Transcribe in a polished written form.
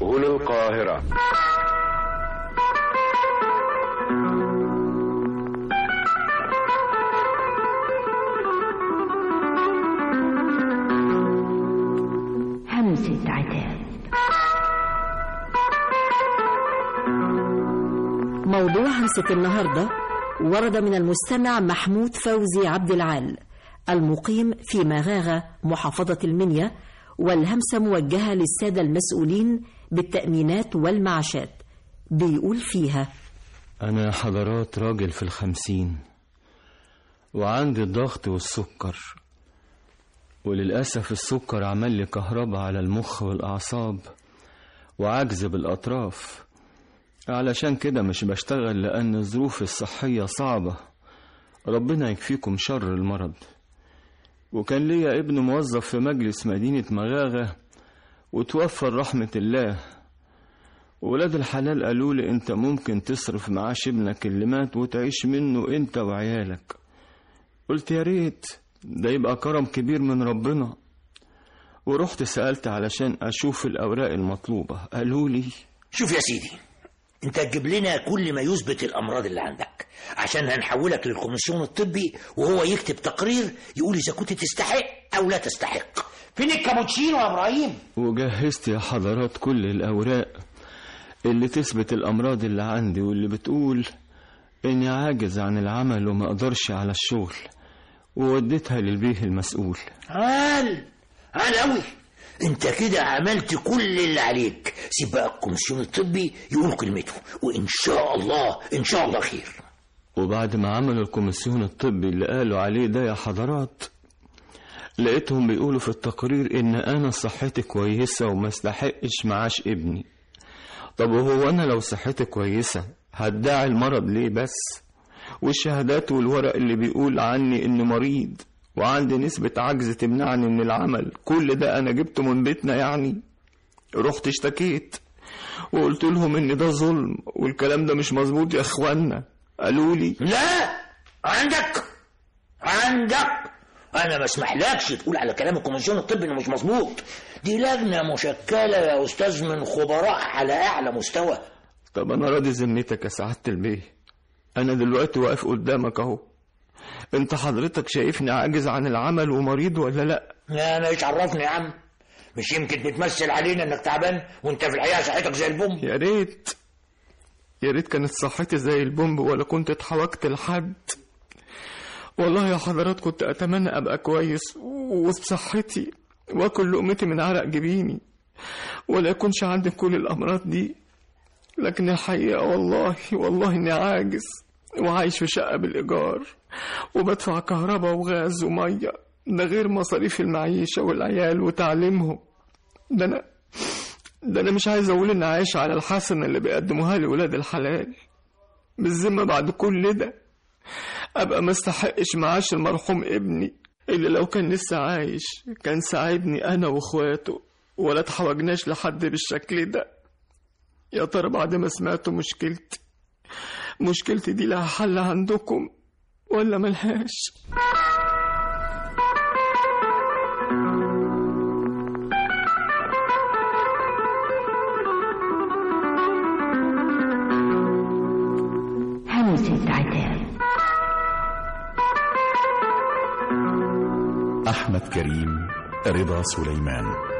هنا القاهرة. همسة عتاب. موضوع همسة النهاردة ورد من المستمع محمود فوزي عبد العال المقيم في مغاغة محافظة المنيا، والهمسة موجهة للسادة المسؤولين بالتأمينات والمعاشات. بيقول فيها: أنا يا حضرات راجل في 50 وعندي الضغط والسكر، وللأسف السكر عمل لي كهرباء على المخ والأعصاب وعجز بالأطراف. علشان كده مش بشتغل لأن الظروف الصحية صعبة، ربنا يكفيكم شر المرض. وكان ليا ابن موظف في مجلس مدينة مغاغة وتوفى رحمة الله. ولاد الحلال قالوا لي انت ممكن تصرف معاش ابنك اللي مات وتعيش منه انت وعيالك. قلت يا ريت، ده يبقى كرم كبير من ربنا. ورحت سألت علشان اشوف الاوراق المطلوبة. قالوا لي شوف يا سيدي، انت تجيب لنا كل ما يثبت الامراض اللي عندك عشان هنحولك للكوميسيون الطبي وهو يكتب تقرير يقول اذا كنت تستحق او لا تستحق. فين الكابوتشينو يا ابراهيم؟ وجهزت يا حضرات كل الاوراق اللي تثبت الامراض اللي عندي واللي بتقول اني عاجز عن العمل وما اقدرش على الشغل، ووديتها للبيه المسؤول. عال قوي، انت كده عملت كل اللي عليك. سيب بقى الكوميسيون الطبي يقول كلمته، وان شاء الله خير. وبعد ما عملوا الكوميسيون الطبي اللي قالوا عليه ده يا حضرات، لقيتهم بيقولوا في التقرير ان انا صحتي كويسة وما استحقش معاش ابني. طب وهو انا لو صحتي كويسة هدعي المرض ليه بس؟ والشهادات والورق اللي بيقول عني اني مريض وعندي نسبة عجز تمنعني من العمل، كل ده انا جبته من بيتنا يعني؟ رحت اشتكيت وقلت لهم ان ده ظلم والكلام ده مش مظبوط يا اخوانا. قالوا لي لا، عندك انا ما اسمحلكش تقول على كلام الكوميسيون الطبي انه مش مظبوط. دي لجنة مشكلة يا استاذ من خبراء على اعلى مستوى. طب انا راضي ذمتك يا سعادة البيه، انا دلوقتي واقف قدامك اهو. انت حضرتك شايفني عاجز عن العمل ومريض ولا لا؟ انا ايش عرفني يا عم؟ مش يمكن بتمثل علينا انك تعبان وانت في الحقيقة صحتك زي البومب. يا ريت كانت صحتي زي البومب ولا كنت اتحوجت لحد. والله يا حضرات كنت اتمنى ابقى كويس وبصحتي واكل لقمتي من عرق جبيني ولا يكونش عندي كل الامراض دي. لكن الحقيقة والله اني عاجز وعايش في شقة بالايجار وبدفع كهرباء وغاز ومية، ده غير مصاريف المعيشة والعيال وتعليمهم. ده انا مش عايز اقول اني عايش على الحسنة اللي بيقدموها لي ولاد الحلال. بالذمة بعد كل ده ابقى ما استحقش معاش المرحوم ابني اللي لو كان لسه عايش كان ساعدني انا واخواته ولا اتحوجناش لحد بالشكل ده. يا ترى بعد ما سمعتوا مشكلتي دي لها حل عندكم ولا ملهاش؟ همسة عتاب. أحمد كريم، رضا سليمان.